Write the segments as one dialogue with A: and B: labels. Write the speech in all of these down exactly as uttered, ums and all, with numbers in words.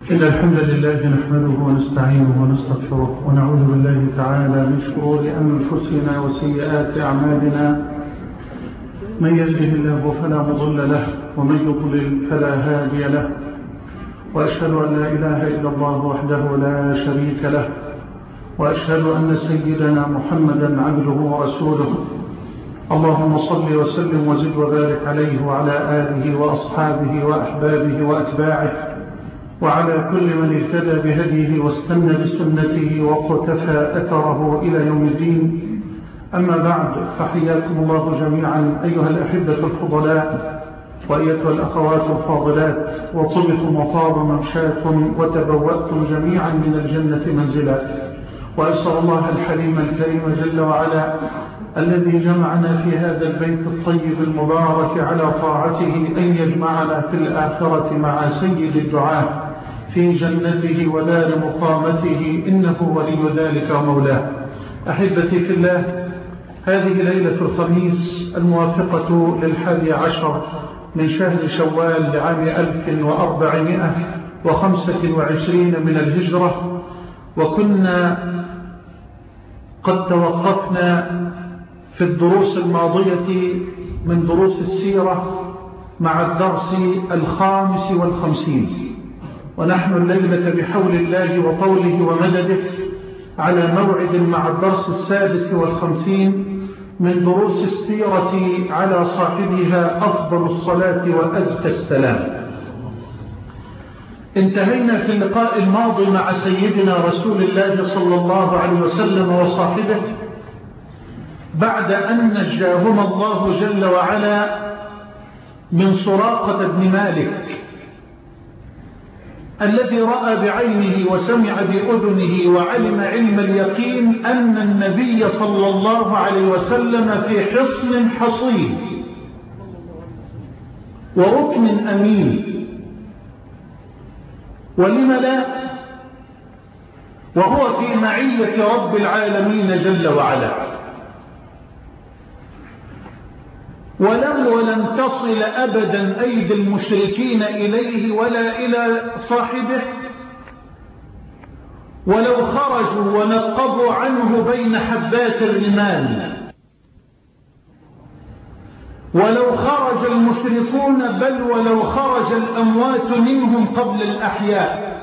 A: إن الحمد لله نحمده ونستعينه ونستغفره ونعوذ بالله تعالى من شرور أنفسنا وسيئات أعمالنا. من يهده الله فلا مضل له ومن يضلل فلا هادي له، وأشهد أن لا إله إلا الله وحده لا شريك له، وأشهد أن سيدنا محمدا عبده ورسوله. اللهم صل وسلم وزد وبارك عليه وعلى آله وأصحابه وأحبابه وأتباعه وعلى كل من اهتدى بهديه واستنى بسنته وقتفى أثره إلى يوم الدين. أما بعد، فحياكم الله جميعا أيها الأحبة الفضلاء وأيتها الأخوات الفاضلات، وطبتم وطاب ممشاكم وتبوأتم جميعا من الجنة منزلا. وأسأل الله الحليم الكريم جل وعلا الذي جمعنا في هذا البيت الطيب المبارك على طاعته أن يجمعنا في الآخرة مع سيد الدعاء في جنته ودار مقامته، إنه ولي ذلك ومولاه. أحبتي في الله، هذه ليلة الخميس الموافقة للحادي عشر من شهر شوال لعام ألف وأربعمائة وخمسة وعشرين من الهجرة، وكنا قد توقفنا في الدروس الماضية من دروس السيرة مع الدرس الخامس والخمسين، ونحن الليلة بحول الله وطوله ومدده على موعد مع الدرس السادس والخمسين من دروس السيرة على صاحبها أفضل الصلاة وأزكى السلام. انتهينا في اللقاء الماضي مع سيدنا رسول الله صلى الله عليه وسلم وصاحبه بعد أن نجاهما الله جل وعلا من سراقة بن مالك الذي رأى بعينه وسمع بأذنه وعلم علم اليقين أن النبي صلى الله عليه وسلم في حصن حصين وركن أمين، ولم لا، وهو في معية رب العالمين جل وعلا. ولم ولن تصل أبدا أيدي المشركين إليه ولا إلى صاحبه، ولو خرجوا ونقبوا عنه بين حبات الرمال، ولو خرج المشركون، بل ولو خرج الأموات منهم قبل الأحياء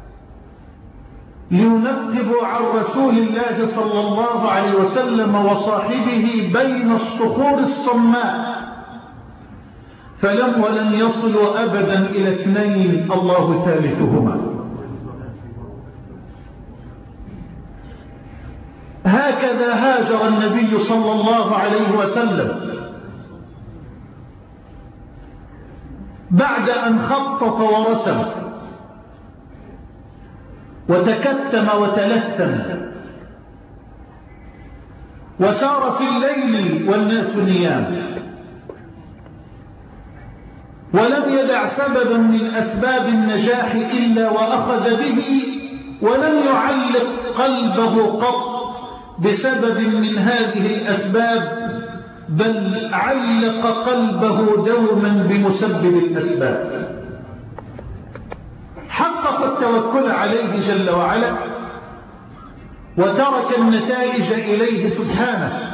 A: لينقبوا عن رسول الله صلى الله عليه وسلم وصاحبه بين الصخور الصماء، فلم ولن يصلوا أبدا إلى اثنين الله ثالثهما. هكذا هاجر النبي صلى الله عليه وسلم بعد أن خطط ورسم وتكتم وتلثم وسار في الليل والناس نيام، ولم يدع سببا من أسباب النجاح إلا وأخذ به، ولم يعلق قلبه قط بسبب من هذه الأسباب، بل علق قلبه دوما بمسبب الأسباب. حقق التوكل عليه جل وعلا وترك النتائج إليه سبحانه.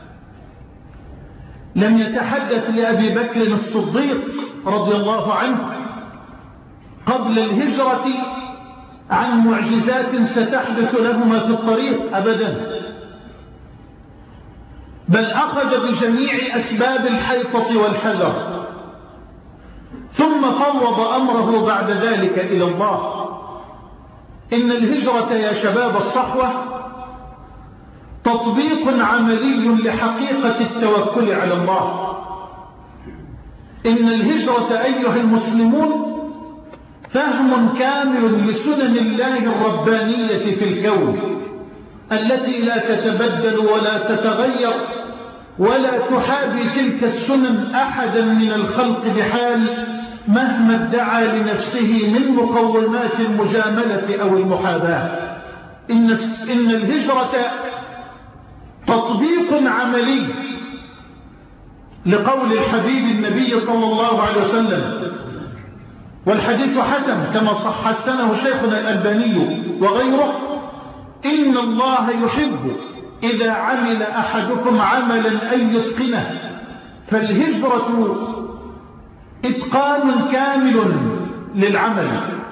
A: لم يتحدث لأبي بكر الصديق رضي الله عنه قبل الهجرة عن معجزات ستحدث لهما في الطريق أبدا، بل أخذ بجميع أسباب الحيطة والحذر، ثم فوض أمره بعد ذلك إلى الله. إن الهجرة يا شباب الصحوة تطبيق عملي لحقيقة التوكل على الله. إن الهجرة أيها المسلمون فهم كامل لسنن الله الربانية في الكون التي لا تتبدل ولا تتغير ولا تحابي تلك السنن أحدا من الخلق بحال، مهما ادعى لنفسه من مقومات المجاملة أو المحاباة. إن, إن الهجرة تطبيق عملي لقول الحبيب النبي صلى الله عليه وسلم: والحديث حسن كما صح حسنه شيخنا الألباني وغيره: إن الله يحب إذا عمل أحدكم عملا أن يتقنه، فالهجرة إتقان كامل للعمل.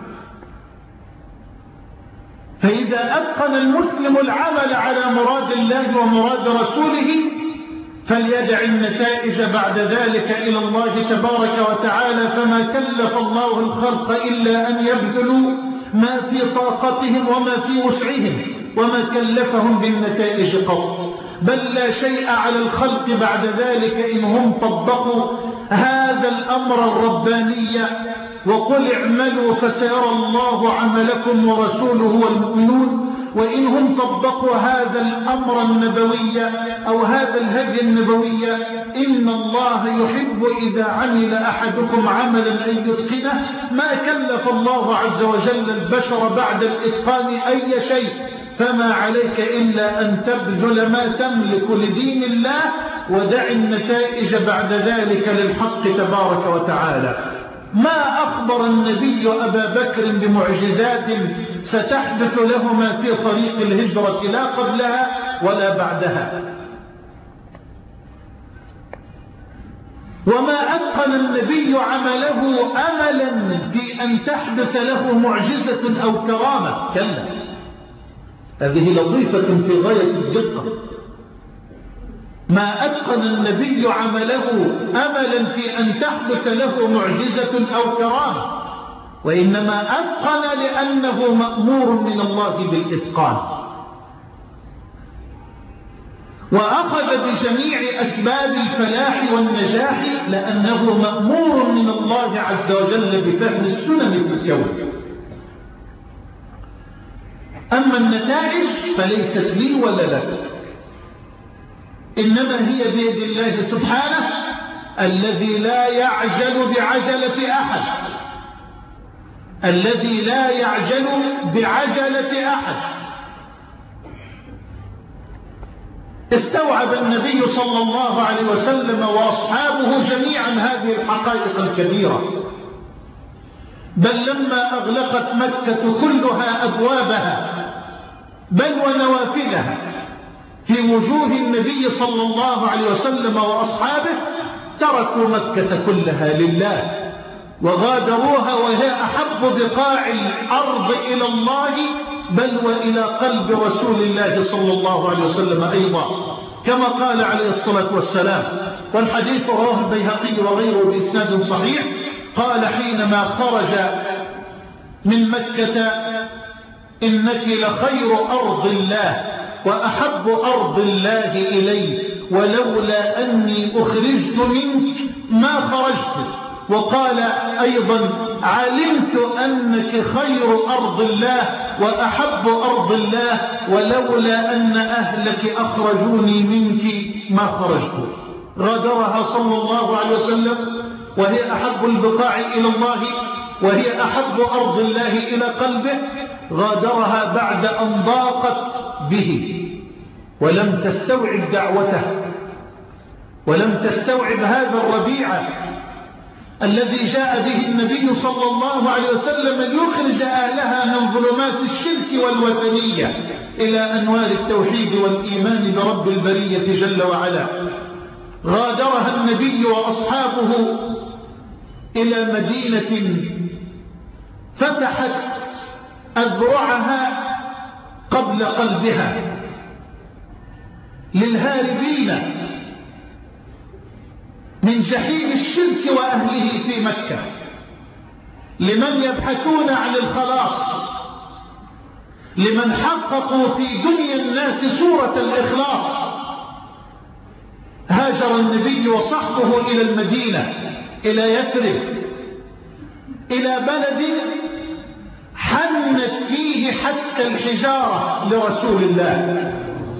A: فإذا أتقن المسلم العمل على مراد الله ومراد رسوله فليدع النتائج بعد ذلك إلى الله تبارك وتعالى، فما كلف الله الخلق إلا أن يبذلوا ما في طاقتهم وما في وسعهم، وما كلفهم بالنتائج قط، بل لا شيء على الخلق بعد ذلك إن هم طبقوا هذا الأمر الرباني: وقل اعملوا فسيرى الله عملكم ورسوله والمؤمنون. وإن هم طبقوا هذا الأمر النبوي أو هذا الهدي النبوي: إن الله يحب إذا عمل أحدكم عملا أن يتقنه، ما كلف الله عز وجل البشر بعد الإتقان أي شيء، فما عليك إلا أن تبذل ما تملك لدين الله، ودع النتائج بعد ذلك للحق تبارك وتعالى. ما أخبر النبي أبا بكر بمعجزات ستحدث لهما في طريق الهجرة لا قبلها ولا بعدها. وما أتقن النبي عمله أملا في أن تحدث له معجزة أو كرامة، كلا، هذه لطيفة في غاية الدقة. ما أتقن النبي عمله أملا في أن تحدث له معجزة أو كرامة، وإنما أتقن لأنه مأمور من الله بالإتقان، وأخذ بجميع أسباب الفلاح والنجاح لأنه مأمور من الله عز وجل بفهم السنن في الكون. أما النتائج فليست لي ولا لك، إنما هي بيد الله سبحانه الذي لا يعجل بعجلة أحد، الذي لا يعجل بعجلة أحد. استوعب النبي صلى الله عليه وسلم وأصحابه جميعا هذه الحقائق الكبيرة، بل لما أغلقت مكة كلها أبوابها بل ونوافذها في وجوه النبي صلى الله عليه وسلم وأصحابه، تركوا مكة كلها لله وغادروها وهي أحب بقاع الأرض إلى الله بل وإلى قلب رسول الله صلى الله عليه وسلم أيضا، كما قال عليه الصلاة والسلام، والحديث رواه البيهقي وغيره بإسناد صحيح، قال حينما خرج من مكة: إنك لخير أرض الله وأحب أرض الله إلي، ولولا أني أخرجت منك ما خرجت. وقال أيضا: علمت أنك خير أرض الله وأحب أرض الله، ولولا أن أهلك أخرجوني منك ما خرجت. غادرها صلى الله عليه وسلم وهي أحب البقاع إلى الله، وهي أحب أرض الله إلى قلبه، غادرها بعد أن ضاقت به ولم تستوعب دعوته، ولم تستوعب هذا الربيع الذي جاء به النبي صلى الله عليه وسلم ليخرج أهلها من ظلمات الشرك والوثنية إلى أنوار التوحيد والإيمان برب البرية جل وعلا. غادرها النبي وأصحابه إلى مدينة فتحت أذرعها قبل قلبها للهاربين من جحيم الشرك وأهله في مكة، لمن يبحثون عن الخلاص، لمن حققوا في دنيا الناس صورة الإخلاص. هاجر النبي وصحبه إلى المدينة، إلى يثرب، إلى بلد حنت فيه حتى الحجارة لرسول الله،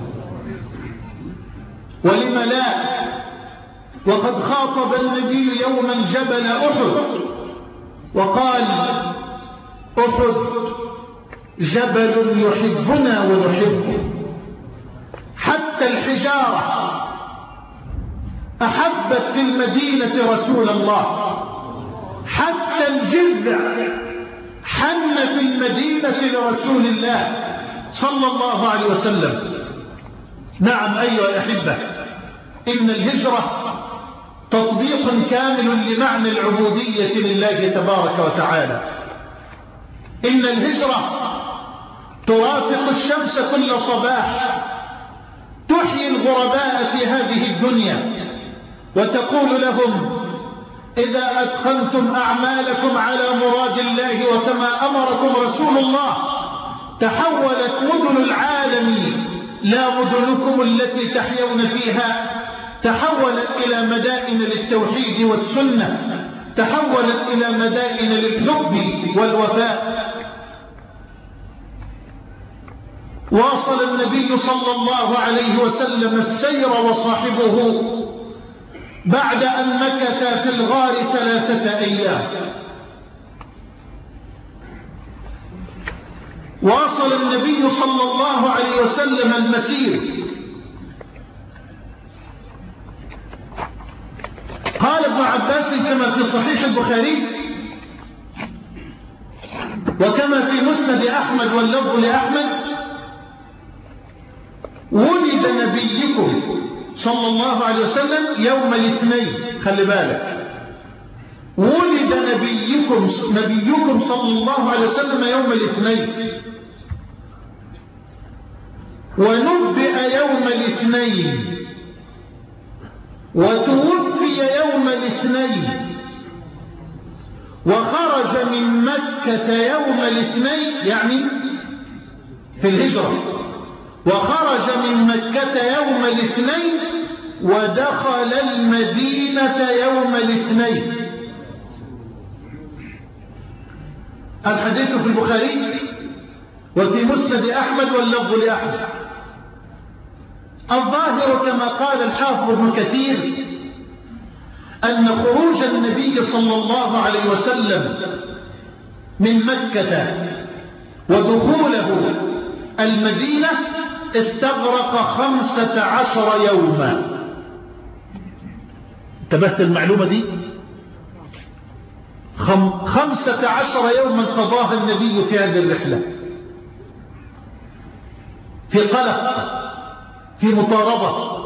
A: ولم لا؟ وقد خاطب النبي يوما جبل أحد وقال: أحد جبل يحبنا ونحبه، حتى الحجارة أحبت في المدينة رسول الله، حتى حتى الجذع حن في المدينة لرسول الله صلى الله عليه وسلم. نعم أيها الأحبة، إن الهجرة تطبيق كامل لمعنى العبودية لله تبارك وتعالى. إن الهجرة ترافق الشمس كل صباح، تحيي الغرباء في هذه الدنيا وتقول لهم إذا أدخلتم أعمالكم على مراد الله وكما أمركم رسول الله تحولت مدن العالم لا مدنكم التي تحيون فيها، تحولت إلى مدائن للتوحيد والسنة، تحولت إلى مدائن للحب والوفاء. واصل النبي صلى الله عليه وسلم السير وصاحبه بعد أن مكث في الغار ثلاثة أيام. واصل النبي صلى الله عليه وسلم المسير. قال ابن عباس كما في صحيح البخاري وكما في مسند أحمد واللفظ لأحمد: ولد نبيكم صلى الله عليه وسلم يوم الاثنين. خلي بالك، ولد نبيكم نبيكم صلى الله عليه وسلم يوم الاثنين، ونبئ يوم الاثنين، وتوفي يوم الاثنين، وخرج من مكة يوم الاثنين، يعني في الهجرة، وخرج من مكة يوم الاثنين، ودخل المدينة يوم الاثنين. الحديث في البخاري وفي مسند أحمد واللفظ لأحمد. الظاهر كما قال الحافظ ابن كثير أن خروج النبي صلى الله عليه وسلم من مكة ودخوله المدينة استغرق خمسة عشر يوما. انتبهت المعلومة دي؟ خم خمسة عشر يوما قضاها النبي في هذه الرحلة، في قلق، في مطاردة،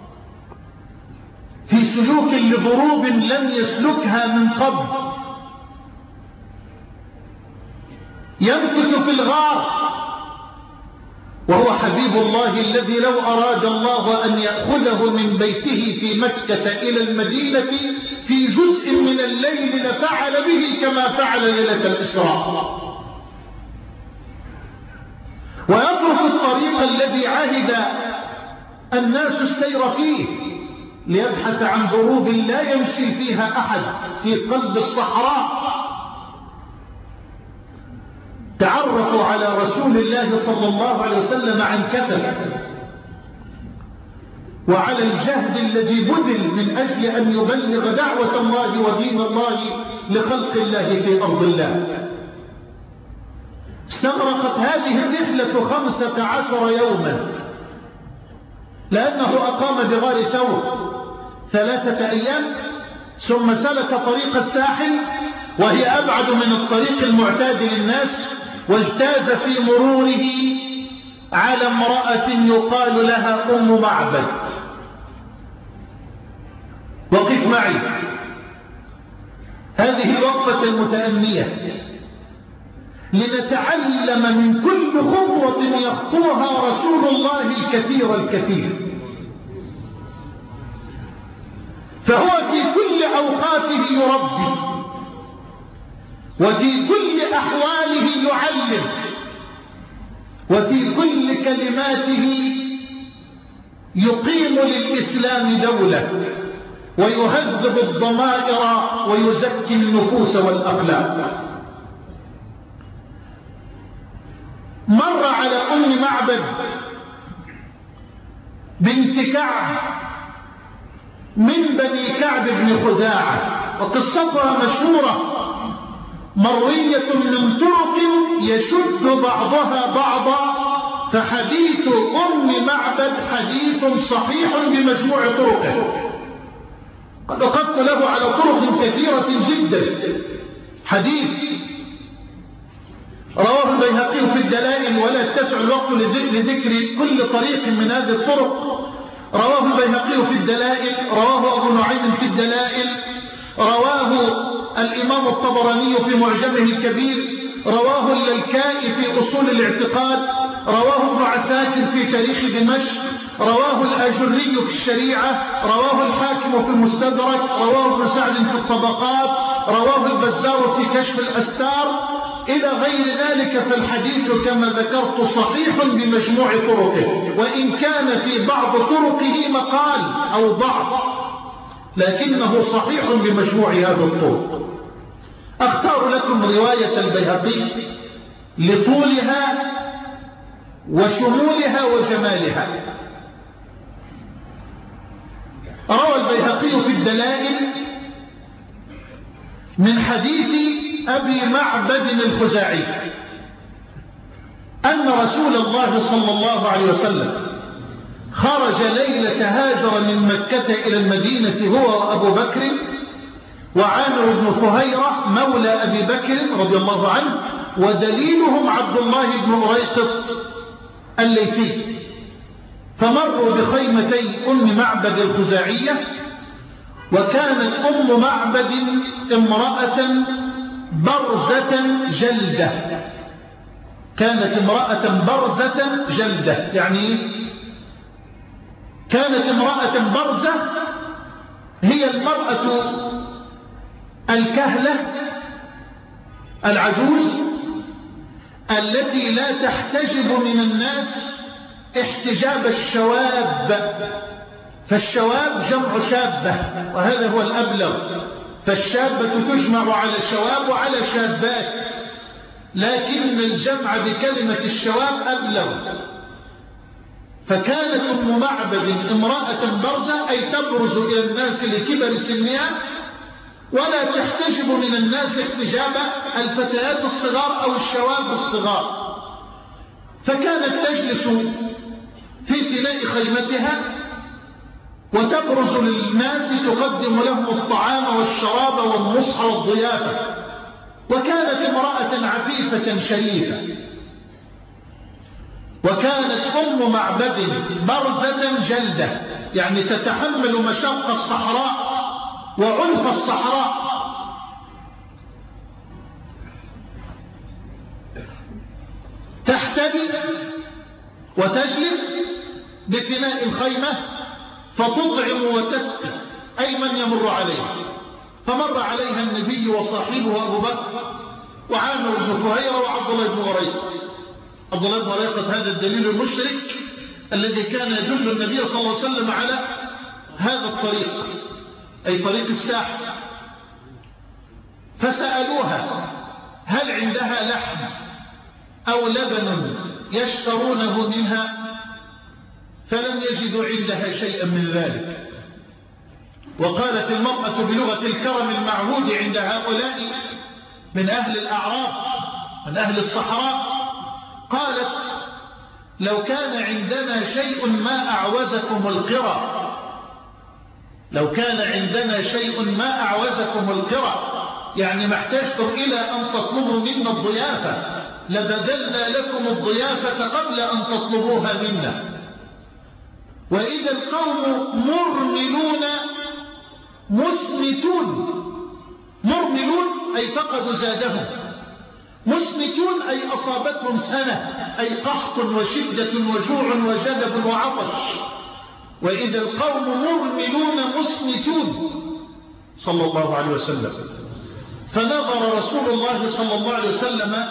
A: في سلوك لضروب لم يسلكها من قبل، يمكث في الغار وهو حبيب الله الذي لو أراد الله أن يأخذه من بيته في مكة إلى المدينة في جزء من الليل لفعل به كما فعل ليلة الإسراء. ويترك الطريق الذي عهد الناس السير فيه ليبحث عن ضروب لا يمشي فيها أحد في قلب الصحراء. تعرفوا على رسول الله صلى الله عليه وسلم عن كثب، وعلى الجهد الذي بذل من أجل أن يبلغ دعوة الله ودين الله لخلق الله في أرض الله. استغرقت هذه الرحلة خمسة عشر يوما، لأنه أقام بغار ثور ثلاثة أيام، ثم سلك طريق الساحل وهي أبعد من الطريق المعتاد للناس، واجتاز في مروره على امرأة يقال لها أم معبد. وقف معي هذه الوقفة المتأنية لنتعلم من كل خطوة يخطوها رسول الله الكثير الكثير. فهو في كل أوقاته يربي، وفي كل أحواله يعلم، وفي كل كلماته يقيم للإسلام دولة، ويهذب الضمائر ويزكي النفوس والأخلاق. مر على أم معبد بنت كعب من بني كعب بن خزاعة، وقصتها مشهورة مروية من طرق يشد بعضها بعضا، فحديث أم معبد حديث صحيح بمجموع طرقه. قد وقفت له على طرق كثيرة جدا حديث رواه البيهقي في الدلائل، ولا يتسع الوقت لذكر كل طريق من هذه الطرق. رواه البيهقي في الدلائل، رواه أبو نعيم في الدلائل، رواه الإمام الطبراني في معجمه الكبير، رواه الليكائي في أصول الاعتقاد، رواه ابن عساكر في تاريخ دمشق، رواه الآجري في الشريعة، رواه الحاكم في المستدرك، رواه ابن سعد في الطبقات، رواه البزار في كشف الأستار، إلى غير ذلك. فالحديث كما ذكرت صحيح بمجموع طرقه، وإن كان في بعض طرقه مقال أو ضعف، لكنه صحيح بمجموع هذا الطرق. أختار لكم رواية البيهقي لطولها وشمولها وجمالها. روى البيهقي في الدلائل من حديث أبي معبد الخزاعي أن رسول الله صلى الله عليه وسلم خرج ليلة هاجر من مكة إلى المدينة هو وأبو بكر وعامر بن فهيرة مولى أبي بكر رضي الله عنه، ودليلهم عبد الله بن أريقط الليثي. فمروا بخيمتي أم معبد الخزاعية، وكانت أم معبد امرأة برزة جلدة. كانت امرأة برزة جلدة، يعني كانت امرأة برزة هي المرأة الكهلة العجوز التي لا تحتجب من الناس احتجاب الشواب، فالشواب جمع شابة وهذا هو الأبلغ، فالشابة تجمع على شواب وعلى شابات، لكن الجمع بكلمة الشواب أبلغ. فكانت أم معبد امرأة برزة، أي تبرز إلى الناس لكبر سنها ولا تحتجب من الناس احتجاب الفتيات الصغار أو الشواب الصغار. فكانت تجلس في فناء خيمتها وتبرز للناس تقدم لهم الطعام والشراب والنصح والضيافة، وكانت امرأة عفيفة شريفة. وكانت أم معبد برزة جلدة، يعني تتحمل مشق الصحراء وعنف الصحراء. تحتبي وتجلس بفناء الخيمة فتطعم وتسقي أي من يمر عليها. فمر عليها النبي وصاحبه أبو بكر وعامر بن فهيرة وعبد الله بن أريقط. عبد الله بن أريقط هذا الدليل المشرك الذي كان يدل النبي صلى الله عليه وسلم على هذا الطريق، أي طريق الساحل. فسألوها هل عندها لحم أو لبن يشترونه منها، فلم يجدوا عندها شيئا من ذلك. وقالت المرأة بلغة الكرم المعهود عند هؤلاء من أهل الأعراب من أهل الصحراء، قالت لو كان عندنا شيء ما أعوزكم القرى، لو كان عندنا شيء ما أعوزكم القرى، يعني ما احتجتم إلى أن تطلبوا منا الضيافة لبذلنا لكم الضيافة قبل أن تطلبوها منا. وإذا القوم مرملون مسمتون، مرملون أي فقدوا زادهم، مسمتون أي أصابتهم سنة، أي قحط وشدة وجوع وجدب وعطش. وإذا القوم مرملون مسمتون صلى الله عليه وسلم. فنظر رسول الله صلى الله عليه وسلم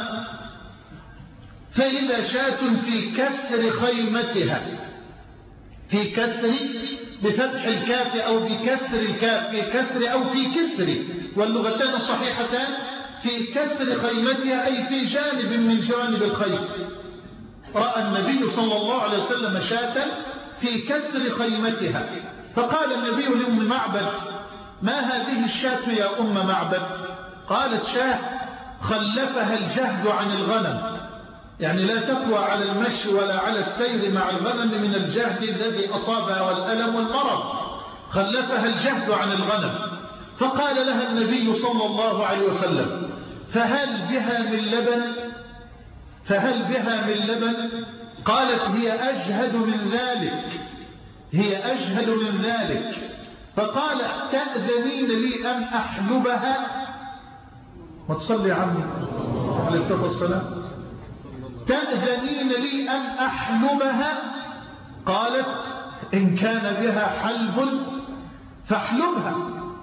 A: فإذا شاة في كسر خيمتها، في كسر بفتح الكاف أو بكسر الكاف، في كسر أو في كسر، واللغتان صحيحتان، في كسر خيمتها أي في جانب من جوانب الخيم. رأى النبي صلى الله عليه وسلم شاة في كسر خيمتها، فقال النبي لأم معبد ما هذه الشاة يا أم معبد؟ قالت شاة خلفها الجهد عن الغنم، يعني لا تقوى على المشي ولا على السير مع الغنم من الجهد الذي أصابها والألم والمرض، خلفها الجهد عن الغنم. فقال لها النبي صلى الله عليه وسلم فهل بها من لبن فهل بها من لبن قالت هي أجهد من ذلك هي أجهد من ذلك فقال تأذنين لي أن أحلبها ما تصلي عني عليه الصلاة والسلام تأذنين لي أن أحلبها قالت إن كان بها حلب فاحلبها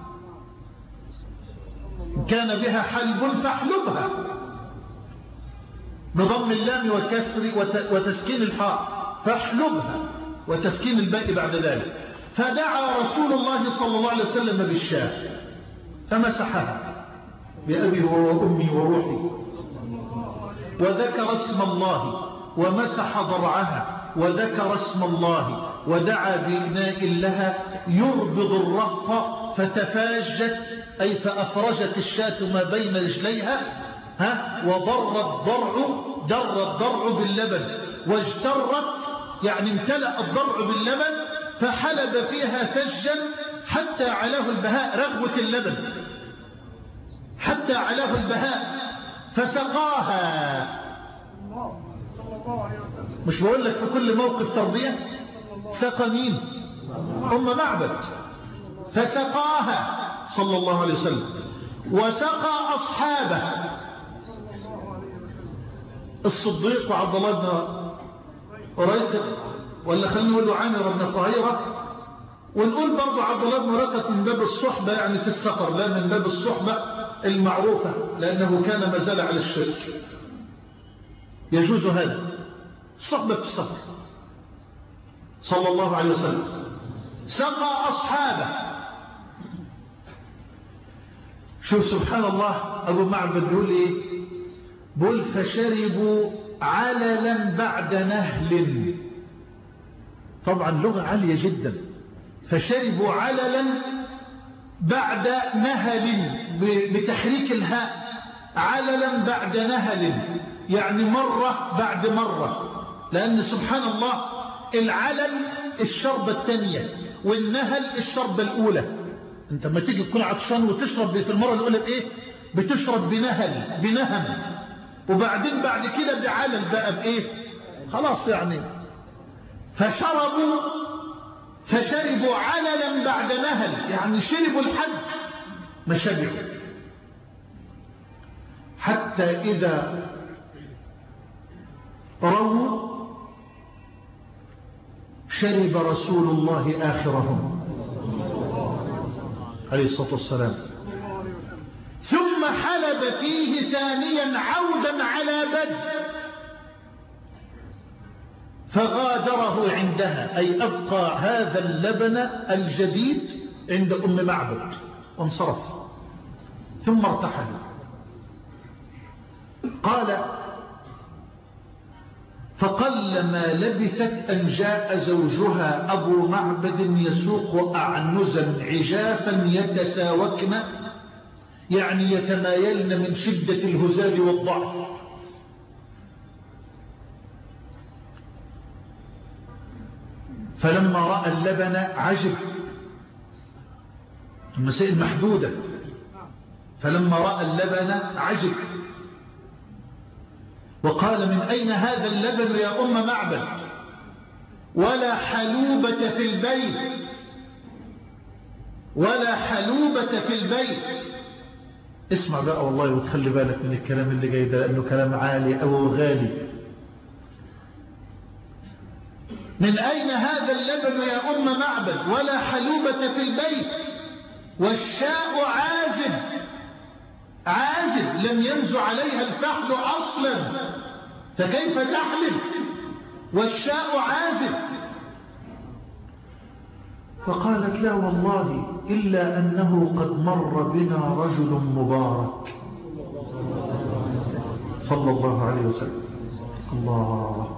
A: إن كان بها حلب فاحلبها بضم اللام والكسر وتسكين الحاء فاحلبها وتسكين الباء بعد ذلك فدعا رسول الله صلى الله عليه وسلم بالشاة فمسحها بأبي وأمي وروحي وذكر اسم الله ومسح ضرعها وذكر اسم الله ودعا بإناء لها يربض الرهط فتفاجت أي فأفرجت الشاة ما بين رجليها ها وضر الضرع در الضرع باللبن واجترت يعني امتلأ الضرع باللبن فحلب فيها ثجا حتى علاه البهاء رغوة اللبن حتى علاه البهاء فسقاها مش بقول لك في كل موقف تربية سقى مين أم معبد فسقاها صلى الله عليه وسلم وسقى أصحابه الصديق وعبد الله بن أريقط ولا خلينا نقول له عامر بن طهيرة ونقول برضو عبد الله بن أريقط من باب الصحبة يعني في السفر لا من باب الصحبة المعروفة لأنه كان ما زال على الشرك يجوز هذا الصحبة في السفر صلى الله عليه وسلم سقى أصحابه شوف سبحان الله أبو معبد بيقول إيه بيقول فشربوا عللا بعد نهل طبعا لغة عالية جدا فشربوا عللا بعد نهل بتحريك الهاء عللا بعد نهل يعني مرة بعد مرة لأن سبحان الله العلل الشربة الثانية والنهل الشربة الأولى انت ما تيجي تكون عطشان وتشرب في المرة الأولى بإيه بتشرب بنهل بنهم وبعدين بعد كده بعلل بقى بإيه خلاص يعني فشربوا فشربوا عللا بعد نهل يعني شربوا الحد ما شبعوا حتى إذا رووا شرب رسول الله آخرهم عليه الصلاة والسلام ثم حلب فيه ثانيا عودا على بدء فغادره عندها أي أبقى هذا اللبن الجديد عند أم معبد وانصرف ثم ارتحل قال فقلما لبثت أن جاء زوجها أبو معبد يسوق أعنزا عجافا يتساوكن يعني يتمايلن من شدة الهزال والضعف فلما رأى اللبن عجب المسائل محدودة فلما رأى اللبن عجب وقال من أين هذا اللبن يا أم معبد ولا حلوبة في البيت ولا حلوبة في البيت اسمع بقى والله وتخلي بالك من الكلام اللي جاي ده لأنه كلام عالي أو غالي من أين هذا اللبن يا أم معبد ولا حلوبة في البيت والشاء عازب عازب لم ينزع عليها الفحل أصلا فكيف تحلب والشاء عازب فقالت لا والله إلا أنه قد مر بنا رجل مبارك صلى الله عليه وسلم الله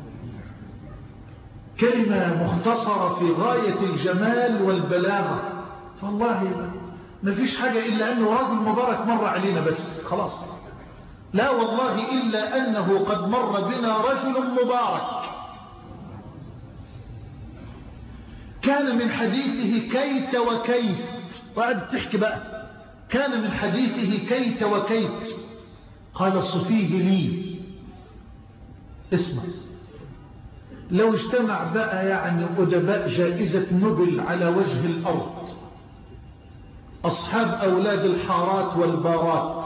A: كلمة مختصرة في غاية الجمال والبلاغة فالله ما فيش حاجة إلا أنه رجل مبارك مر علينا بس خلاص لا والله إلا أنه قد مر بنا رجل مبارك كان من حديثه كيت وكيت وقعد تحكي بقى كان من حديثه كيت وكيت قال صفيه لي. اسمع، لو اجتمع بقى يعني أدباء جائزة نوبل على وجه الأرض، أصحاب أولاد الحارات والبارات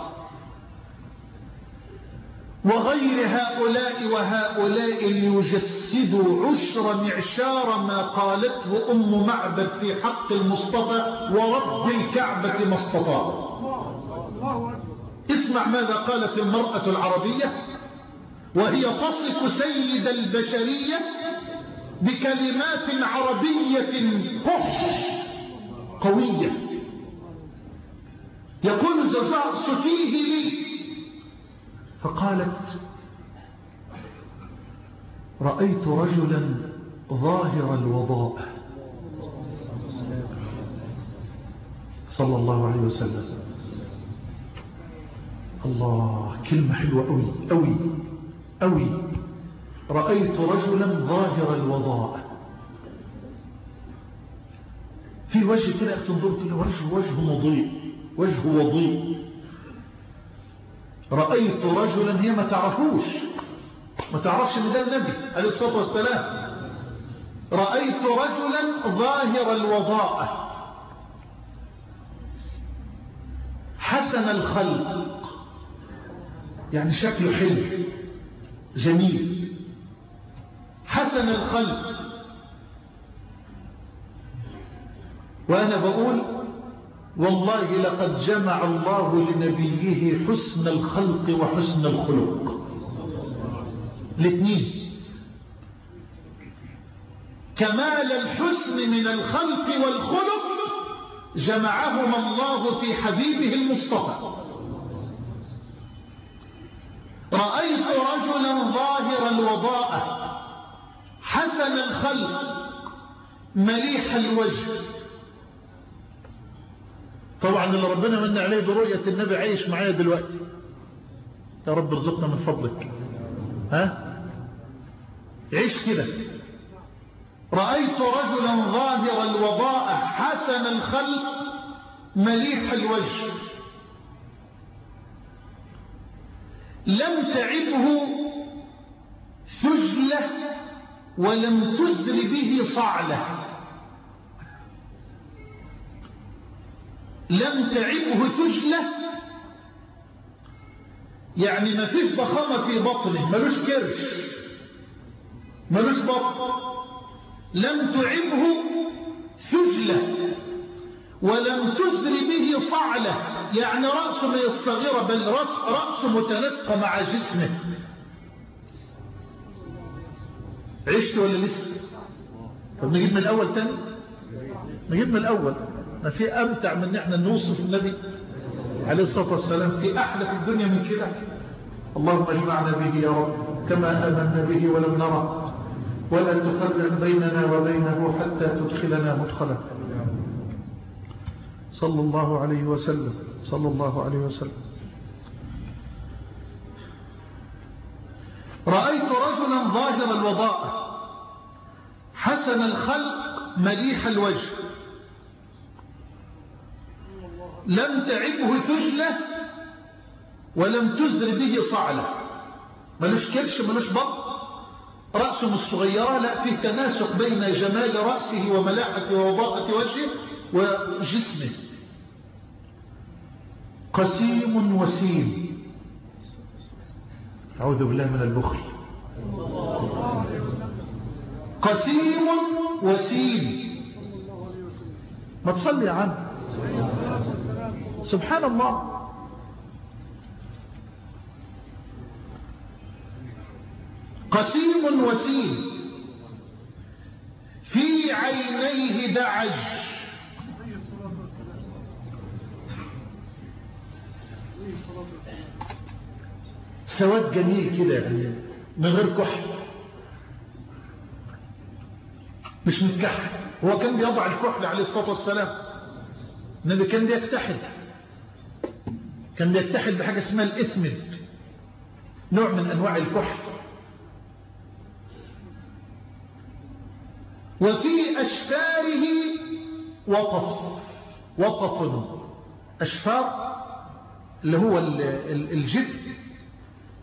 A: وغير هؤلاء وهؤلاء ليجسدوا عشر معشار ما قالته أم معبد في حق المصطفى ورب الكعبة ما استطاع. اسمع ماذا قالت المرأة العربية وهي تصف سيد البشرية بكلمات عربية قح قوية. يقول زوجها صفيه لي، فقالت رأيت رجلا ظاهر الوضاء صلى الله عليه وسلم. الله، كلمة حلوة أوي أوي أوي. رأيت رجلا ظاهر الوضاء، في وجه كده تنظر في وجه وجه مضيء، وجه وضيء. رأيت رجلا، هي ما تعرفوش، ما تعرفش ان ده النبي عليه الصلاة والسلام. رأيت رجلا ظاهر الوضاء حسن الخلق، يعني شكله حلو جميل، حسن الخلق. وأنا بقول والله لقد جمع الله لنبيه حسن الخلق وحسن الخلق، الاثنين، كمال الحسن من الخلق والخلق جمعهما الله في حبيبه المصطفى. رأيت رجلا ظاهر الوضاء حسن الخلق مليح الوجه. طبعا اللي ربنا من عليه برؤية النبي عايش معايا دلوقتي، يا رب ارزقنا من فضلك، ها عيش كده. رأيت رجلا ظاهر الوضاء حسن الخلق مليح الوجه، لم تعبه ثجلة ولم تزر به صعلة. لم تعبه ثجلة يعني ما فيش ضخامة في بطنه، ملوش كرش، ملوش بطن. لم تعبه ثجلة ولم تزر به صعلة، يعني رأسه من الصغيرة بل رأس رأسه متناسقة مع جسمه. عشت ولا لسه؟ طب نجيب من الأول تاني، نجيب من الأول. ما في أمتع من ان احنا نوصف النبي عليه الصلاة والسلام في أحلى في الدنيا من كده. اللهم اجمعنا به يا رب كما آمنا به ولم نرى، ولا تفرق بيننا وبينه حتى تدخلنا مدخلا. صلى الله عليه وسلم، صلى الله عليه وسلم. رأيت رجلا ظاهر الوضاء حسن الخلق مليح الوجه، لم تعبه ثجلة ولم تزر به صعلة، ملوش كرش ملوش بطن، رأسه مش صغيرة، لا فيه تناسق بين جمال رأسه وملاحة ووضاءة وجهه وجسمه. قسيم وسيم، أعوذ بالله من البخل. قسيم وسيم، ما تصلي يا عم، سبحان الله. قسيم وسيم في عينيه دعج، سواد جميل كده يعني من غير كحل، مش متكحل. هو كان بيضع الكحل عليه الصلاة والسلام، النبي كان بيكتحل، كان بيكتحل بحاجة اسمها الإثمد، نوع من أنواع الكحل. وفي أشفاره وطف، وطف أشفار اللي هو الجد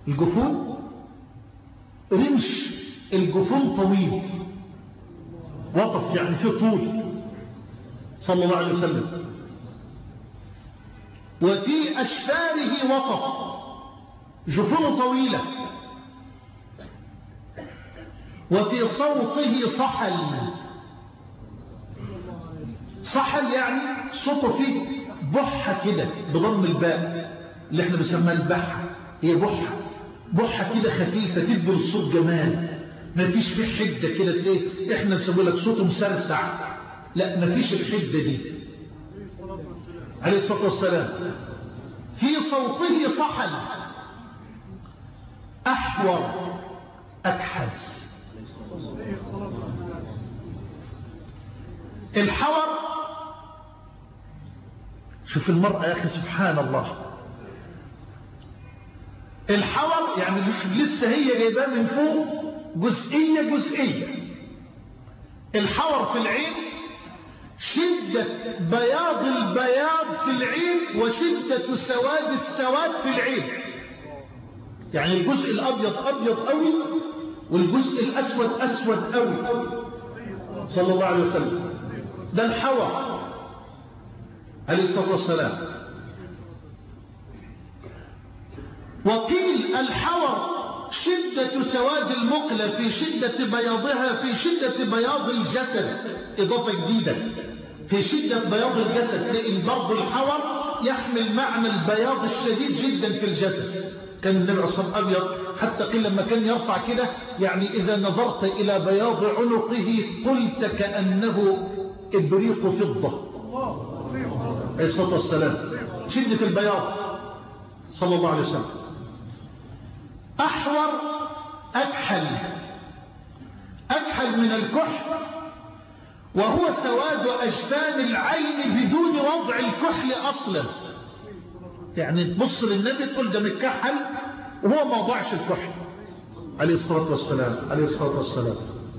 A: الجفون رمش الجفون طويل، وقف يعني فيه طول صلى الله عليه وسلم. وفي أشفاره وقف، جفون طويلة. وفي صوته صحل، صحل يعني صوته فيه بحة كده بضم الباء اللي احنا بنسميها البحة، هي بحة بحة كده خفيفة تدي الصوت جمال، ما فيش فيه حدة كده ايه احنا نسمي لك صوته مسرسع، لا ما فيش الحدة دي عليه الصلاة والسلام. في صوته صحل أحور أكحل. الحور، شوف المرأة يا أخي سبحان الله، الحور يعني لسه هي جايباه من فوق جزئية جزئية. الحور في العين شدة بياض البياض في العين وشدة سواد السواد في العين، يعني الجزء الأبيض أبيض قوي والجزء الأسود أسود قوي صلى الله عليه وسلم. ده الحور عليه الصلاة والسلام. وقيل الحور شدة سواد المقلة في شدة بياضها في شدة بياض الجسد، إضافة جديدة في شدة بياض الجسد، لأن برضو الحور يحمل معنى البياض الشديد جدا في الجسد. كان النبي عليه الصلاة والسلام أبيض، حتى قيل لما كان يرفع كده يعني إذا نظرت إلى بياض عنقه قلت كأنه إبريق فضة عليه الصلاة والسلام، شدة البياض صلى الله عليه وسلم. أحور أكحل، أكحل من الكحل، وهو سواد أجفان العين بدون وضع الكحل أصلا. يعني تبص للنبي تقول ده متكحل وهو ما وضعش الكحل عليه الصلاة والسلام عليه الصلاة والسلام.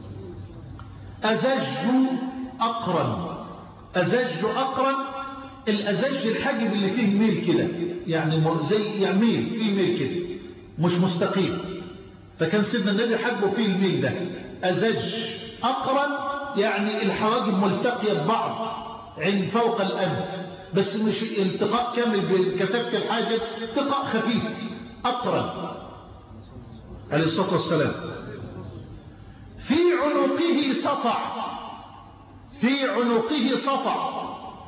A: أزج أقرن، أزج أقرن، الأزج الحاجب اللي فيه ميل كده، يعني زي يعني ميل فيه ميل كده مش مستقيم، فكان سيدنا النبي حجبه فيه الميل ده. أزج أقرن يعني الحواجب ملتقية ببعض عند فوق الأنف، بس مش التقاء كامل بكثافة الحاجب، التقاء خفيف. أقرن عليه الصلاة والسلام. في عنقه سطع، في عنقه سطع،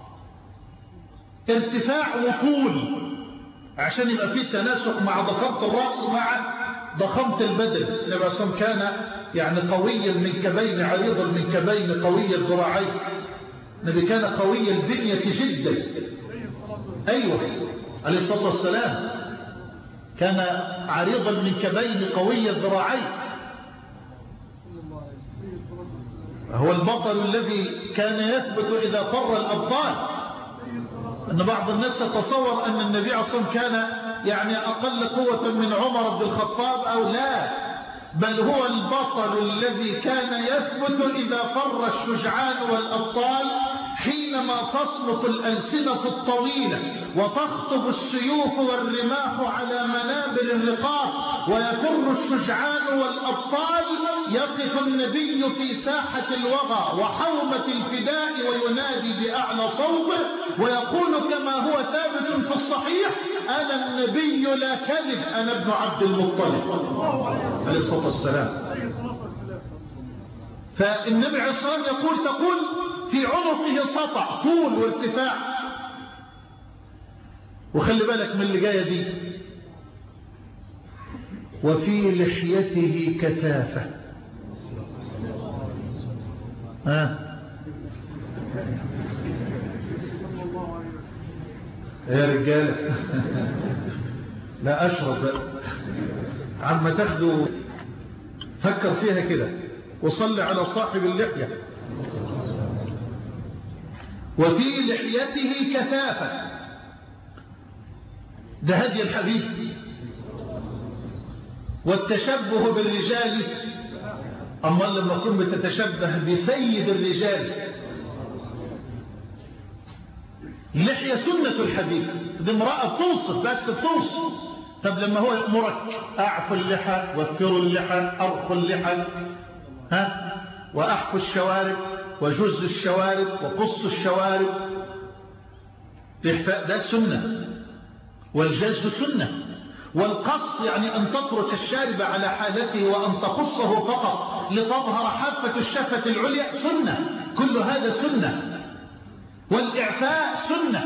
A: ارتفاع وطول عشان يبقى فيه تناسق مع ضخامة الرأس مع ضخامة البدن. النبي عليه الصلاة والسلام كان يعني قوي المنكبين عريض المنكبين قوي الذراعين، النبي كان قوي البنية جدا. أيوة عليه الصلاة والسلام كان عريض المنكبين قوي الذراعين، هو البطل الذي كان يثبت إذا فر الأبطال. أن بعض الناس يتصور أن النبي عليه الصلاة والسلام كان يعني أقل قوة من عمر بن الخطاب أو لا، بل هو البطل الذي كان يثبت إذا فر الشجعان والأبطال، حينما تصمت الألسنة الطويلة وتخطب السيوف والرماح على منابر الرقاب ويفر الشجعان والأبطال، يقف النبي في ساحة الوغى وحومة الفداء وينادي بأعلى صوته ويقول كما هو ثابت في الصحيح: أنا النبي لا كذب، أنا ابن عبد المطلب عليه الصلاة والسلام. فالنبي عليه الصلاة والسلام يقول تقول في عنقه سطع، طول وارتفاع. وخلي بالك من اللي جايه دي: وفي لحيته كثافة. ها يا رجال لا أشرب بقى عما تاخدوا، فكر فيها كده وصلي على صاحب اللحية. وفي لحيته كثافة، ده هدي الحبيب. والتشبه بالرجال، أما لما تكون بتتشبه بسيد الرجال. اللحية سنة الحبيب، دي امرأة بتوصف بس بتوصف طب لما هو يأمرك أعفوا اللحى وفروا اللحى أرخوا اللحى ها وأحفوا الشوارب وجز الشوارب وقص الشوارب، الإحفاء ده سنة، والجز سنة، والقص يعني أن تترك الشارب على حالته وأن تقصه فقط لتظهر حافة الشفة العليا سنة، كل هذا سنة. والإعفاء سنة،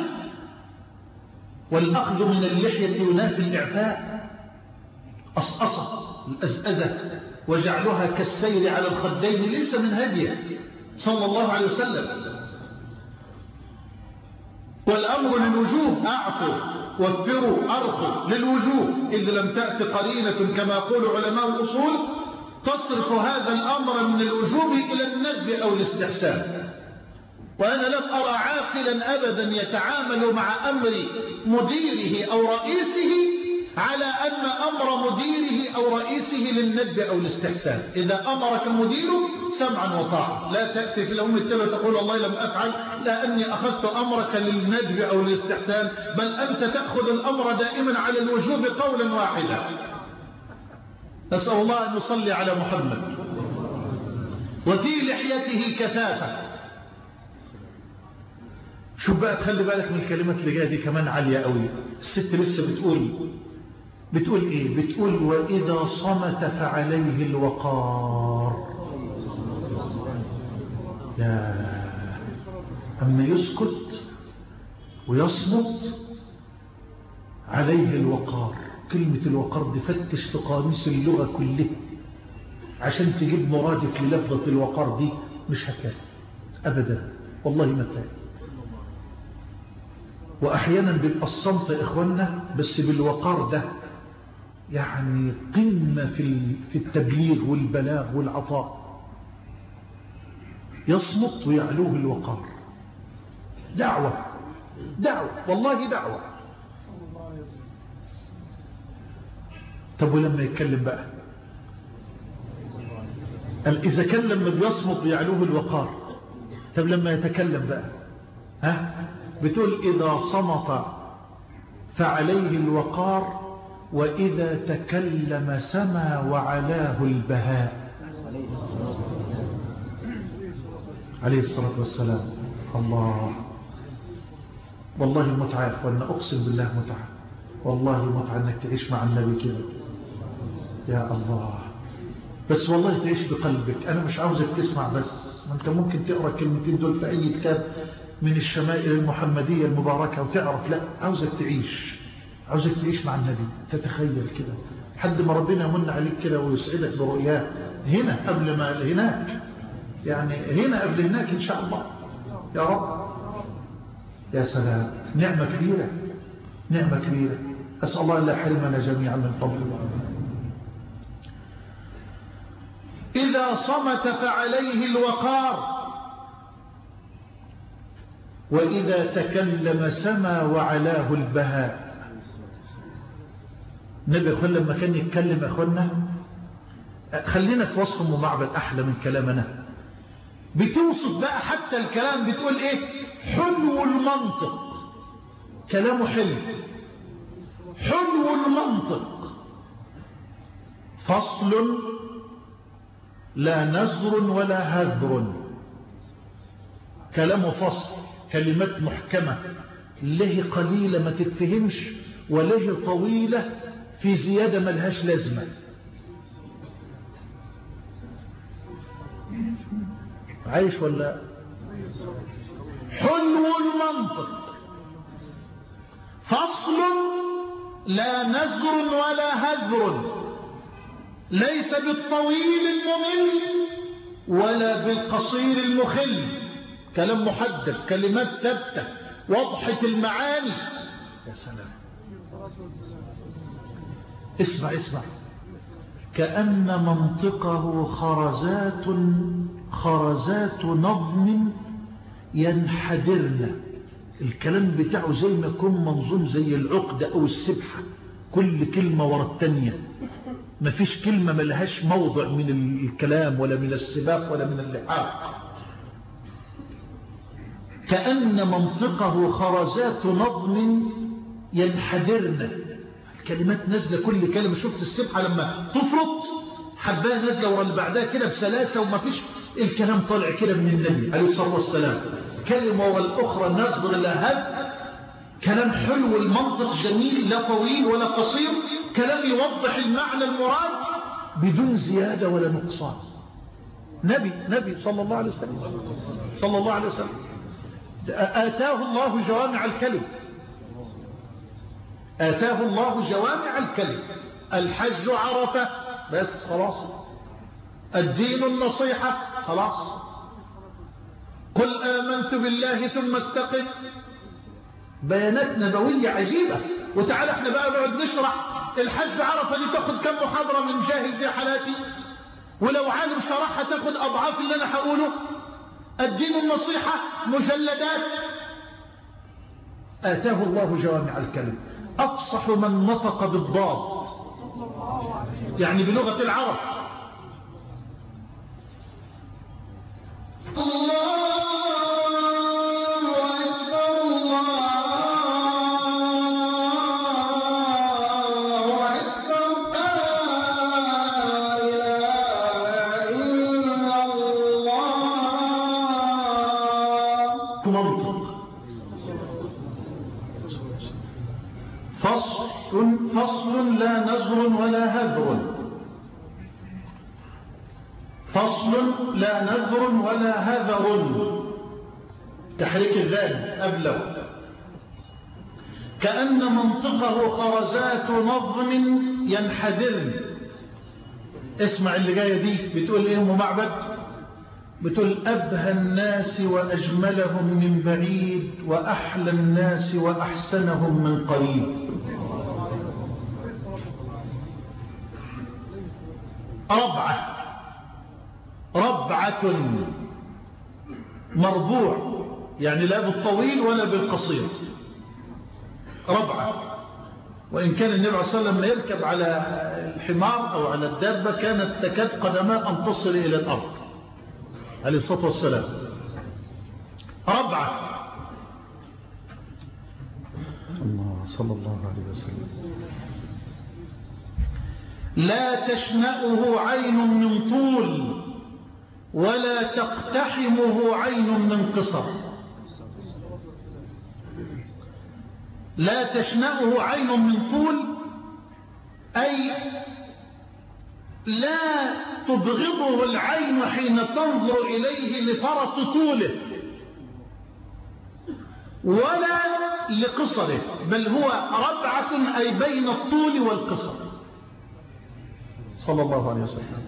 A: والأخذ من اللحية ينافي الإعفاء، أصأصة الأزأزة وجعلها كالسير على الخدين ليس من هديه صلى الله عليه وسلم. والأمر للوجوب أعفوا وفروا أرخوا للوجوب إذ لم تأت قرينة كما يقول علماء الأصول تصرف هذا الأمر من الوجوب إلى الندب أو الاستحسان. وأنا لم أرى عاقلا أبدا يتعامل مع أمر مديره أو رئيسه على أن أمر مديره أو رئيسه للندب أو الاستحسان. إذا أمرك مديره سمعا وطاعة، لا تأتي في الأم التالي وتقول الله لم أفعل لأني أخذت أمرك للندب أو الاستحسان، بل أنت تأخذ الأمر دائما على الوجوب قولا واحدا. نسأل الله أن يصلي على محمد. وفي لحيته كثافة. شو بقى تخلي بالك من الكلمات اللي جايه دي كمان عالية قوي. الست لسه بتقول بتقول ايه؟ بتقول وإذا صمت فعليه الوقار. يا أما يسكت ويصمت عليه الوقار. كلمة الوقار دي فتش في قاموس اللغة كله عشان تجيب مرادف للفظة الوقار دي، مش هتلاقي أبدا، والله ما تلاقي. وأحيانا بيبقى الصمت يا إخوانا بس بالوقار ده يعني قمة في في التبليغ والبلاغ والعطاء. يصمت ويعلوه الوقار. دعوة دعوة والله دعوة. طب ولما يتكلم بقى قال إذا كان لما بيصمت ويعلوه الوقار، طب لما يتكلم بقى ها بتقول إذا صمت فعليه الوقار وإذا تكلم سما وعلاه البهاء عليه الصلاة والسلام. الله والله متعة وأن أقسم بالله متعة، والله متعة أنك تعيش مع النبي كده يا الله. بس والله تعيش بقلبك. أنا مش عاوزك تسمع بس، ما أنت ممكن تقرأ كلمتين دول في أي كتاب من الشمائل المحمدية المباركة وتعرف، لا عاوزك تعيش، عاوزك تعيش مع النبي. تتخيل كده حد ما ربنا يمن عليك كده ويسعدك برؤياه هنا قبل ما هناك، يعني هنا قبل هناك إن شاء الله يا رب. يا سلام، نعمة كبيرة، نعمة كبيرة. أسأل الله لا حرمنا جميعا من فضله. إذا صمت فعليه الوقار وإذا تكلم سما وعلاه البهاء. النبي أخوان لما كان يتكلم أخوانا، خلينا في وصف أم معبد أحلى من كلامنا. بتوصف بقى حتى الكلام، بتقول إيه؟ حلو المنطق، كلامه حلو، حلو المنطق، فصل لا نزر ولا هذر. كلامه فصل، كلمات محكمة، له قليلة ما تتفهمش وله طويلة في زيادة ملهاش لازمة. عايش ولا؟ حلو المنطق، فصل لا نزر ولا هذر، ليس بالطويل الممل ولا بالقصير المخل. كلام محدد، كلمات ثابتة واضحة المعاني. يا سلام، اسمع اسمع. كأن منطقه خرزات خرزات نظم ينحدرن. الكلام بتاعه زي ما يكون منظوم زي العقدة أو السبحة، كل كلمة ورا التانية، مفيش كلمة ملهاش موضع من الكلام ولا من السباق ولا من اللحاق. كأن منطقه خرزات نظم ينحدرن. كلمات نازلة كل كلمة. شفت السبحة لما تفرط حباها نازلة ورا اللي بعدها كده بسلاسة وما فيش الكلام طالع كده من النبي عليه الصلاة والسلام، كلمة ورا الأخرى نصبر لهب. كلام حلو المنطق جميل، لا طويل ولا قصير، كلام يوضح المعنى المراد بدون زيادة ولا نقصان. نبي نبي صلى الله عليه وسلم صلى الله عليه وسلم آتاه الله جوامع الكلم، آتاه الله جوامع الكلم. الحج عرفة بس خلاص، الدين النصيحة خلاص، قل آمنت بالله ثم استقم. بيانات نبوية عجيبة. وتعالى احنا بقى نقعد نشرح الحج عرفة دي تاخد كم محاضرة من جاهل زي حالاتي، ولو عالم شرحها تاخد أضعاف اللي أنا هقوله. الدين النصيحة مجلدات. آتاه الله جوامع الكلم، أفصح من نطق بالضاد يعني بلغة العرب. الله فصل لا نزر ولا هذر، فصل لا نزر ولا هذر، تحريك الذال أبلغ، كأن منطقه خرزات نظم ينحدرن. اسمع اللي جاية دي بتقول ايه ام معبد؟ بتقول أبهى الناس وأجملهم من بعيد، وأحلى الناس وأحسنهم من قريب. ربعة، ربعة مربوع يعني لا بالطويل ولا بالقصير، ربعة. وإن كان النبي عليه الصلاة والسلام لما يركب على الحمار أو على الدابة كانت تكاد قدماء أن تصل إلى الأرض عليه الصلاة والسلام. ربعة. الله صلى الله عليه وسلم. لا تشنأه عين من طول ولا تقتحمه عين من قصر. لا تشنأه عين من طول أي لا تبغضه العين حين تنظر إليه لفرط طوله ولا لقصره، بل هو ربعة أي بين الطول والقصر صلى الله عليه وسلم.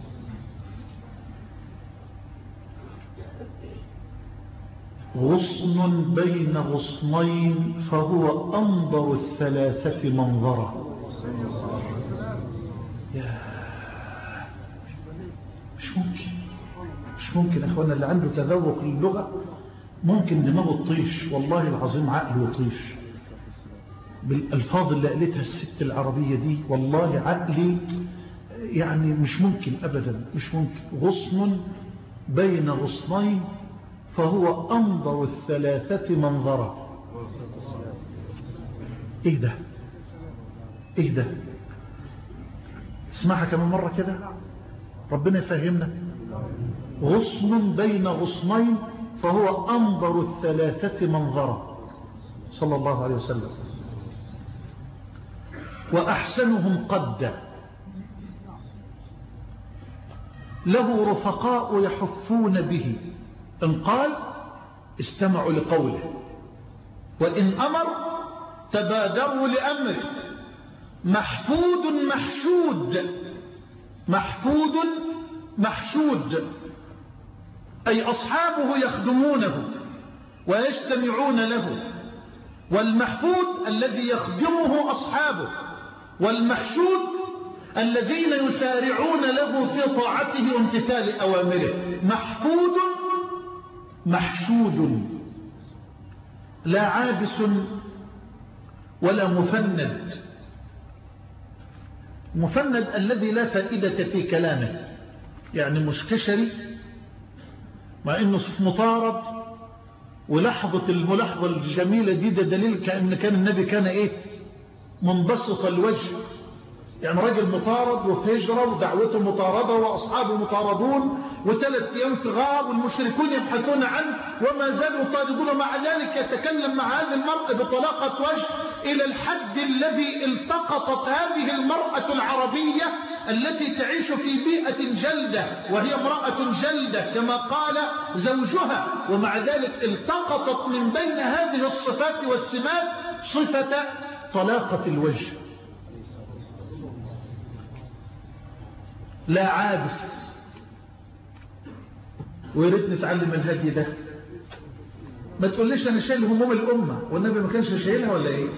A: غصن بين غصنين فهو أنظر الثلاثة منظرة. يا مش ممكن مش ممكن أخوانا اللي عنده تذوق للغة ممكن دماغه تطيش، والله العظيم عقله يطيش بالألفاظ اللي قالتها الست العربية دي. والله عقلي يعني مش ممكن أبدا، مش ممكن. غصن بين غصنين فهو أنظر الثلاثة منظرة. إيه ده إيه ده اسمعها كمان مرة كده ربنا يفهمنا. غصن بين غصنين فهو أنظر الثلاثة منظرة صلى الله عليه وسلم. وأحسنهم قدا، له رفقاء يحفون به، إن قال استمعوا لقوله، وإن أمر تبادروا لأمره. محفود محشود، محفود محشود أي أصحابه يخدمونه ويجتمعون له. والمحفود الذي يخدمه أصحابه، والمحشود الذين يسارعون له في طاعته وامتثال أوامره. محفود محشود، لا عابس ولا مفند. مفند الذي لا فائدة في كلامه، يعني مش كشري مع انه مطارد. ولحظة الملاحظة الجميلة دي ده دليل كأن كان النبي كان ايه منبسط الوجه، يعني رجل مطارد وفي هجرة ودعوته مطاردة وأصحابه مطاردون وثلاث أيام في غار والمشركون يبحثون عنه وما زالوا يطاردون، مع ذلك يتكلم مع هذه المرأة بطلاقة وجه إلى الحد الذي التقطت هذه المرأة العربية التي تعيش في بيئة جلدة وهي امرأة جلدة كما قال زوجها، ومع ذلك التقطت من بين هذه الصفات والسمات صفة طلاقة الوجه. لا عابس. ويريد نتعلم الهدي ده. ما تقوليش أنا شايل هموم الأمة، والنبي ما كانش شايلها ولا إيه؟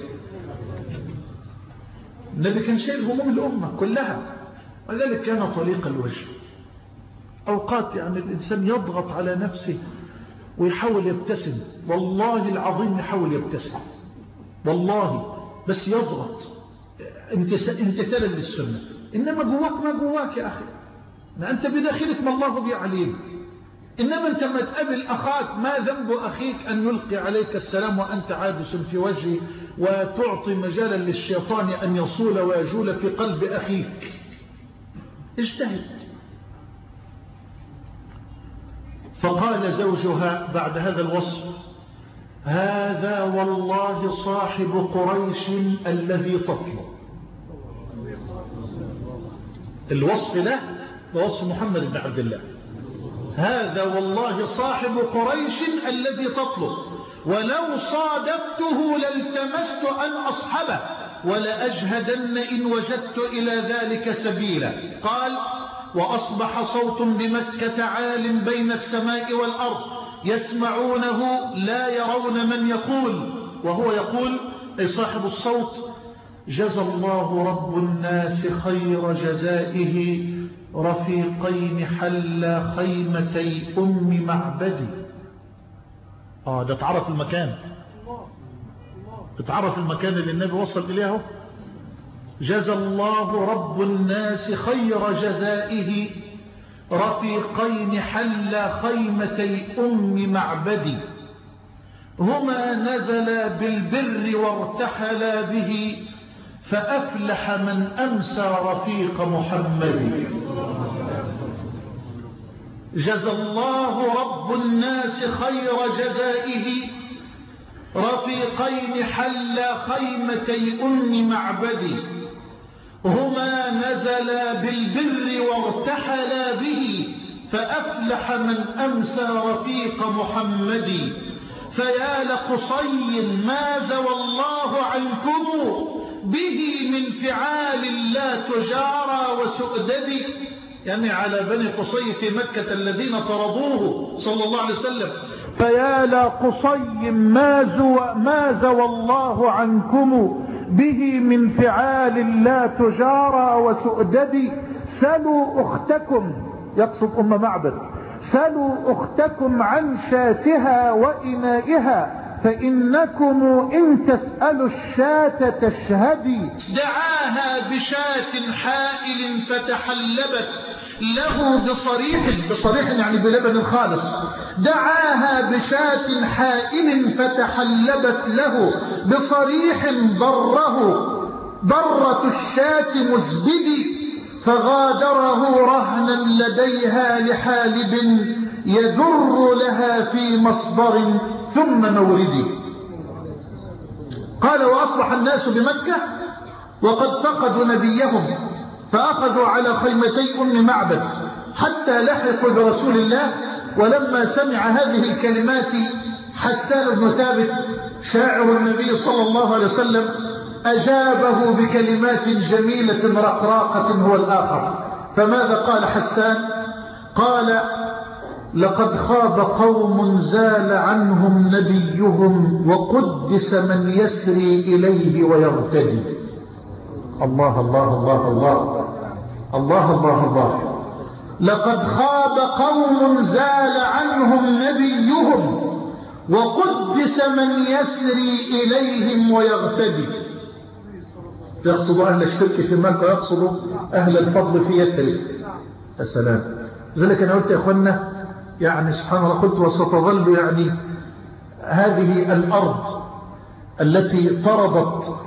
A: النبي كان شايل هموم الأمة كلها، وذلك كان طليق الوجه. أوقات يعني الإنسان يضغط على نفسه ويحاول يبتسم، والله العظيم يحاول يبتسم والله، بس يضغط امتثالا للسنة. إنما جواك ما جواك يا أخي، ما أنت بداخلك ما الله بيعليم. إنما أنت ما تقابل أخاك، ما ذنب أخيك أن يلقي عليك السلام وأنت عابس في وجهه وتعطي مجالا للشيطان أن يصول ويجول في قلب أخيك. اجتهد. فقال زوجها بعد هذا الوصف: هذا والله صاحب قريش الذي تطلب. الوصف له ووصف محمد بن عبد الله. هذا والله صاحب قريش الذي تطلب، ولو صادفته لالتمست أن أصحبه ولأجهدن إن وجدت إلى ذلك سبيلا. قال: وأصبح صوت بمكة عال بين السماء والأرض يسمعونه لا يرون من يقول، وهو يقول أي صاحب الصوت: جزى الله رب الناس خير جزائه رفيقين حل خيمتي أم معبدي. آه ده تعرف المكان، تعرف المكان اللي النبي وصل إليه. جزى الله رب الناس خير جزائه رفيقين حل خيمتي أم معبدي، هما نزلا بالبر وارتحلا به فأفلح من أمسى رفيق محمد. جزى الله رب الناس خير جزائه رفيقين حل خيمتي أم معبد، هما نزلا بالبر وارتحلا به فأفلح من أمسى رفيق محمد. فيا لقصي ما زوى الله عنكم به من فعال لا تجارى وسؤدد، يعني على بني قصي في مكة الذين طردوه صلى الله عليه وسلم. فيا لقصي ما زوى, ما زوى الله عنكم به من فعال لا تجارى وسؤدد، سلوا أختكم، يقصد أم معبد، سلوا أختكم عن شاتها وإنائها فإنكم إن تسألوا الشاة تشهدي. دعاها بشاة حائل فتحلبت له بصريح، بصريح يعني بلبن خالص، دعاها بشاة حائل فتحلبت له بصريح ضره ضرة الشاة مزبدي، فغادره رهنا لديها لحالب يذر لها في مصدر ثم موردي. قال: وأصبح الناس بمكة وقد فقدوا نبيهم فأخذوا على خيمتي أم معبد حتى لحقوا برسول الله. ولما سمع هذه الكلمات حسان بن ثابت شاعر النبي صلى الله عليه وسلم أجابه بكلمات جميلة رقراقة هو الآخر. فماذا قال حسان؟ قال: لقد خاب قوم زال عنهم نبيهم وقدس من يسري إليه ويرتدي. الله الله الله الله الله الله الله. لقد خاب قوم زال عنهم نبيهم وقدس من يسري إليهم ويغتدي. يقصد أهل الشرك في مكة ويقصد أهل الفضل في يثرب. السلام. ذلك أنا قلت يا أخوانا، يعني سبحان الله، قلت وستظل يعني هذه الأرض التي طردت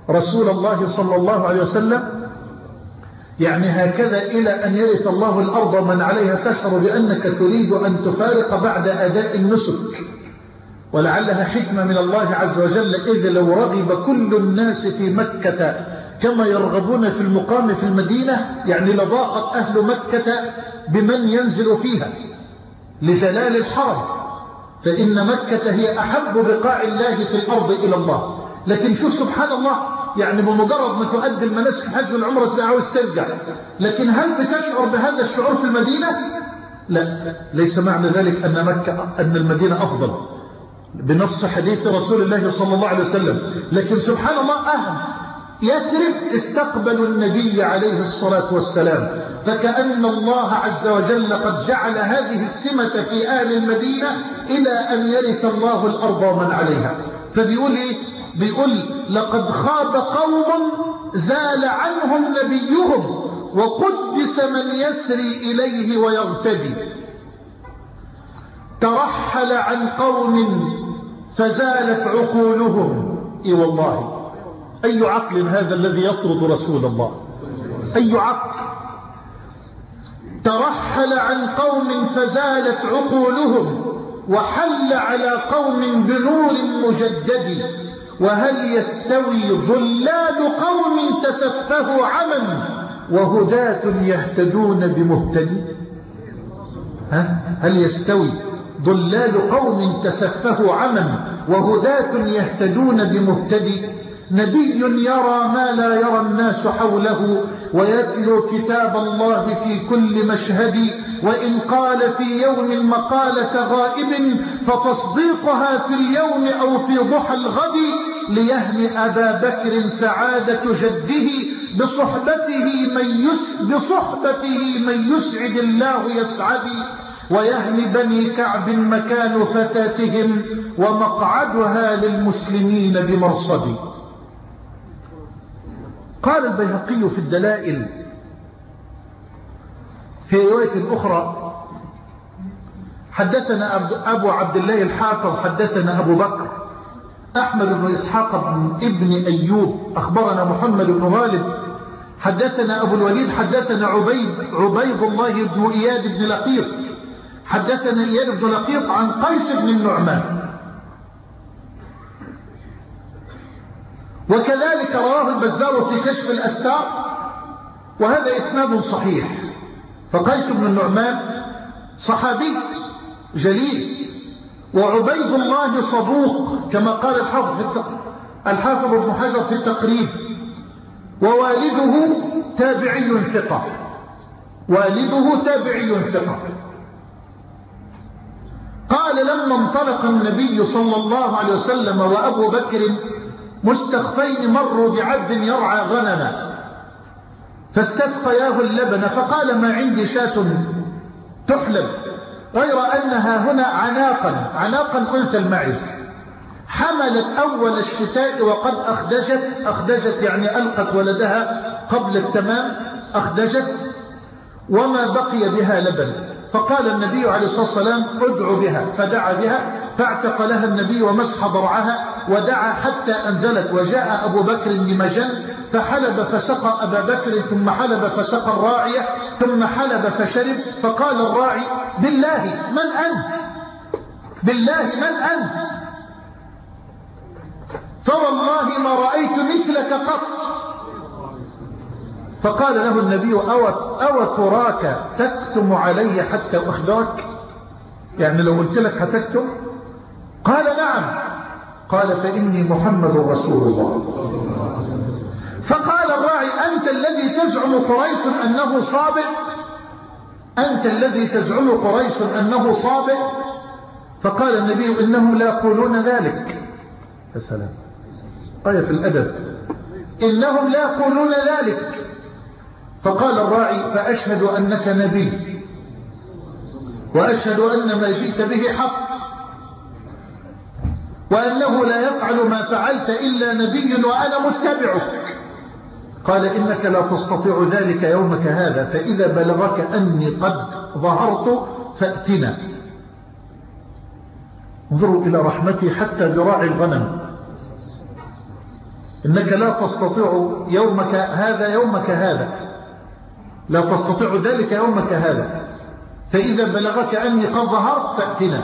A: رسول الله صلى الله عليه وسلم يعني هكذا إلى أن يرث الله الأرض ومن عليها تشعر بأنك تريد أن تفارق بعد أداء النسك، ولعلها حكمة من الله عز وجل، إذ لو رغب كل الناس في مكة كما يرغبون في المقام في المدينة يعني لضاقت أهل مكة بمن ينزل فيها لجلال الحرم، فإن مكة هي أحب بقاع الله في الأرض إلى الله. لكن شوف سبحان الله، يعني بمجرد ما تؤدي المناسك الحج والعمرة تبقى عاوز ترجع، لكن هل بتشعر بهذا الشعور في المدينة؟ لا، ليس معنى ذلك أن مكة أن المدينة أفضل بنص حديث رسول الله صلى الله عليه وسلم. لكن سبحان الله أهل يثرب استقبلوا النبي عليه الصلاة والسلام، فكأن الله عز وجل قد جعل هذه السمة في أهل المدينة إلى أن يرث الله الأرض ومن عليها. فبيقول إيه؟ بيقول لقد خاب قوم زال عنهم نبيهم وقدس من يسري إليه ويغتدي، ترحل عن قوم فزالت عقولهم. إي والله، أي عقل هذا الذي يطرد رسول الله؟ أي عقل؟ ترحل عن قوم فزالت عقولهم وحل على قوم بنور مجدد، وهل يستوي ضلال قوم تسفهوا عمى وهداة يهتدون بمهتدي؟ ها؟ هل يستوي ضلال قوم تسفهوا عمى وهداة يهتدون بمهتدي؟ نبي يرى ما لا يرى الناس حوله ويتلو كتاب الله في كل مشهد، وإن قال في يوم مقالة غائب فتصديقها في اليوم أو في ضحى الغد، ليهن أبا بكر سعادة جده بصحبته من يس بصحبته من يسعد الله يسعد، ويهن بني كعب مكان فتاتهم ومقعدها للمسلمين بمرصد. قال البيهقي في الدلائل في رواية أخرى: حدثنا أبو عبد الله الحافظ حدثنا أبو بكر أحمد بن إسحاق بن ابن أيوب أخبرنا محمد بن غالب حدثنا أبو الوليد حدثنا عبيد عبيد الله بن إياد بن لقيط حدثنا إياد بن لقيط عن قيس بن النعمان، وكذلك رواه البزار في كشف الأستار وهذا إسناد صحيح. فقيس بن النعمان صحابي جليل، وعبيد الله صدوق كما قال الحافظ الحافظ ابن حجر في التقريب، ووالده تابعي ثقة، والده تابعي ثقة. قال: لما انطلق النبي صلى الله عليه وسلم وأبو بكر مستخفين مروا بعبد يرعى غنما فاستسقياه اللبن، فقال: ما عندي شاة تحلب غير أنها هنا عناقا عناقا أنثى المعز، حملت أول الشتاء وقد أخدجت أخدجت يعني ألقت ولدها قبل التمام أخدجت وما بقي بها لبن. فقال النبي عليه الصلاة والسلام: ادعوا بها، فدعا بها فاعتق لها النبي ومسح ضرعها ودعا حتى أنزلت، وجاء أبو بكر لمجن فحلب فسقى أبا بكر ثم حلب فسقى الراعية ثم حلب فشرب. فقال الراعي: بالله من أنت؟ بالله من أنت؟ فوالله ما رأيت مثلك قط. فقال له النبي: أو, أو تراك تكتم علي حتى أخبرك؟ يعني لو قلت لك هتكتم؟ قال: نعم. قال: فإني محمد رسول الله. فقال الراعي: أنت الذي تزعم قريش أنه صابئ؟ أنت الذي تزعم قريش أنه صابئ؟ فقال النبي: إنهم لا يقولون ذلك. يا سلام، آية في الأدب، إنهم لا يقولون ذلك. فقال الراعي: فأشهد أنك نبي وأشهد أن ما جئت به حق، وأنه لا يفعل ما فعلت إلا نبي وأنا متبعك. قال: إنك لا تستطيع ذلك يومك هذا، فإذا بلغك أني قد ظهرت فأتنا. انظروا إلى رحمتي حتى براعي الغنم. إنك لا تستطيع يومك هذا يومك هذا، لا تستطيع ذلك يومك هذا، فإذا بلغك أني قد ظهرت فأتنا.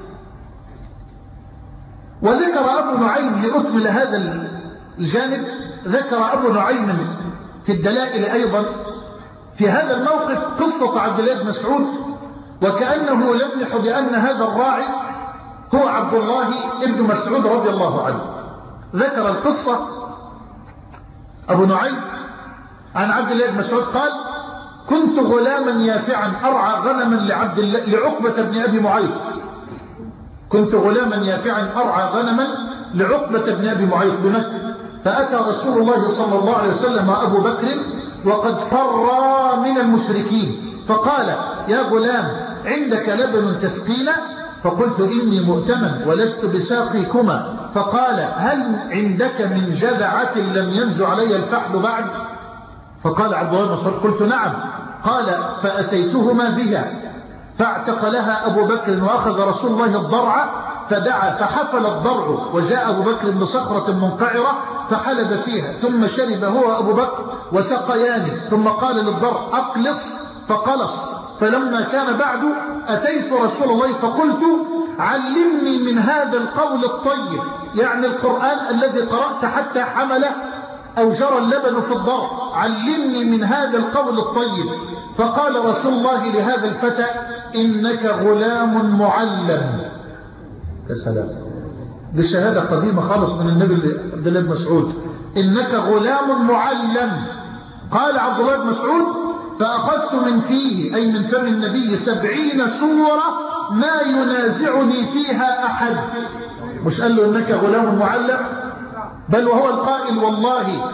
A: وذكر أبو نعيم لأكمل هذا الجانب، ذكر أبو نعيم في الدلائل أيضا في هذا الموقف قصة عبد الله بن مسعود، وكأنه يلمح بأن هذا الراعي هو عبد الله بن مسعود رضي الله عنه. ذكر القصة أبو نعيم عن عبد الله بن مسعود قال: كنت غلاما يافعا أرعى غنما لعبد الله لعقبة بن أبي معيط. كنت غلاما يافعا أرعى غنما لعقبة بن أبي معيط بمكة، فأتى رسول الله صلى الله عليه وسلم وأبو بكر وقد فر من المشركين، فقال: يا غلام عندك لبن تسقينا؟ فقلت: إني مؤتمن ولست بساقيكما. فقال: هل عندك من جذعة لم ينز علي الفحل بعد؟ فقال عبد الله بن مسعود: قلت: نعم. قال: فأتيتهما بها، فاعتق لها أبو بكر وأخذ رسول الله الضرع فدعا فحفل الضرع، وجاء أبو بكر بصخرة منقعرة فحلب فيها، ثم شرب هو أبو بكر وسقياني، ثم قال للضرع: أقلص، فقلص. فلما كان بعد أتيت رسول الله فقلت: علمني من هذا القول الطيب، يعني القرآن الذي قرأت حتى حمله أو جرى اللبن في الضرع، علمني من هذا القول الطيب. فقال رسول الله لهذا الفتى: إنك غلام معلم. يا سلام، دي شهادة قديمة خالص من النبي عبد الله بن مسعود، إنك غلام معلم. قال عبد الله بن مسعود: فأخذت من فيه أي من فم النبي سبعين سورة ما ينازعني فيها أحد. مش قال له إنك غلام معلم، بل وهو القائل: والله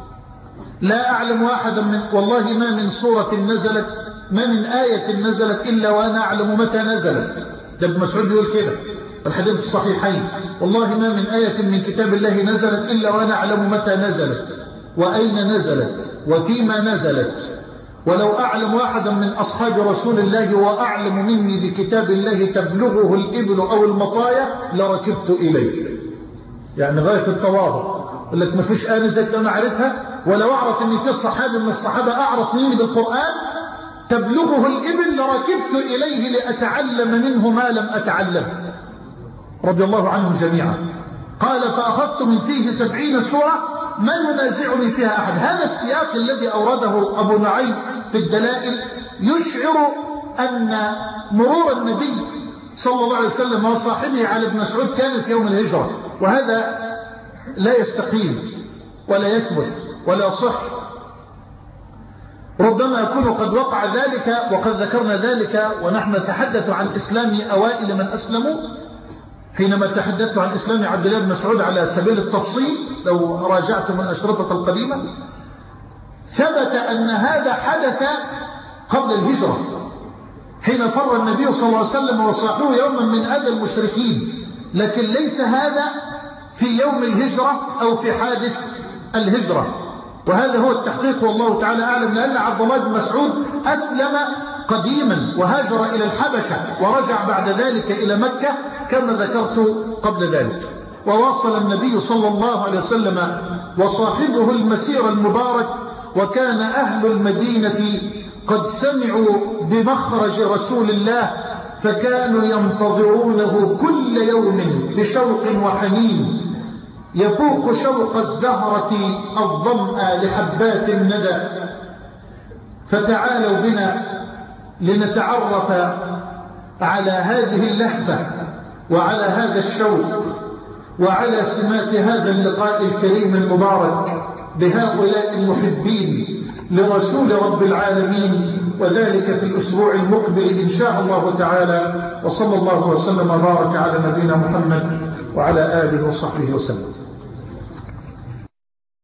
A: لا أعلم أحدا من والله ما من سورة نزلت ما من آية نزلت إلا وأنا أعلم متى نزلت. ده ابن مسعود بيقول كده الحديث الصحيحين: والله ما من آية من كتاب الله نزلت إلا وأنا أعلم متى نزلت وأين نزلت وفيما نزلت، ولو أعلم أحدا من أصحاب رسول الله وأعلم مني بكتاب الله تبلغه الإبل أو المطايا لركبت إليه. يعني غاية التواضع، يقول لك ما فيش آية نزلت أنا عرفتها، ولو أعرف أن في صحابي من الصحابة أعرف مني بالقرآن تبلغه الإبل لركبت إليه لأتعلم منه ما لم أتعلم، رضي الله عنهم جميعا. قال: فأخذت من فيه سبعين سورة ما ينازعني فيها أحد. هذا السياق الذي أورده أبو نعيم في الدلائل يشعر أن مرور النبي صلى الله عليه وسلم وصاحبه على ابن مسعود كان في يوم الهجرة، وهذا لا يستقيم ولا يثبت ولا صح. ربما يكون قد وقع ذلك، وقد ذكرنا ذلك ونحن نتحدث عن إسلام أوائل من أسلموا، حينما تحدثت عن إسلام عبد الله بن مسعود على سبيل التفصيل لو راجعتم الأشرطة القديمة، ثبت أن هذا حدث قبل الهجرة، حين فر النبي صلى الله عليه وسلم وصاحبه يوما من أذى المشركين، لكن ليس هذا في يوم الهجرة أو في حادث الهجرة. وهذا هو التحقيق والله تعالى أعلم، لأن عبد الله بن مسعود أسلم قديما وهاجر إلى الحبشة ورجع بعد ذلك إلى مكة كما ذكرت قبل ذلك. وواصل النبي صلى الله عليه وسلم وصاحبه المسير المبارك، وكان أهل المدينة قد سمعوا بمخرج رسول الله فكانوا ينتظرونه كل يوم بشوق وحنين يفوق شوق الزهرة الظمأ لحبات الندى. فتعالوا بنا لنتعرف على هذه اللهفة وعلى هذا الشوق وعلى سمات هذا اللقاء الكريم المبارك بهؤلاء المحبين لرسول رب العالمين، وذلك في الأسبوع المقبل إن شاء الله تعالى. وصلى الله وسلم وبارك على نبينا محمد وعلى آله وصحبه وسلم.